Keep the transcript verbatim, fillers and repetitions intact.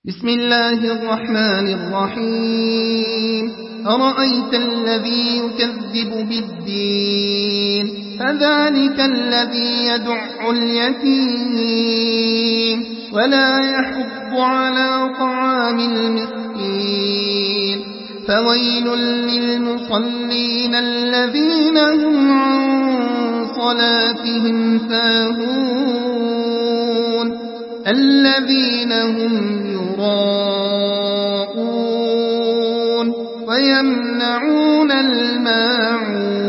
بسم الله الرحمن الرحيم أرأيت الذي يكذب بالدين فذلك الذي يدع اليتيم ولا يحض على طعام المسكين فويل للمصلين الذين هم عن صلاتهم ساهون الذين هم يراءون ويمنعون الماعون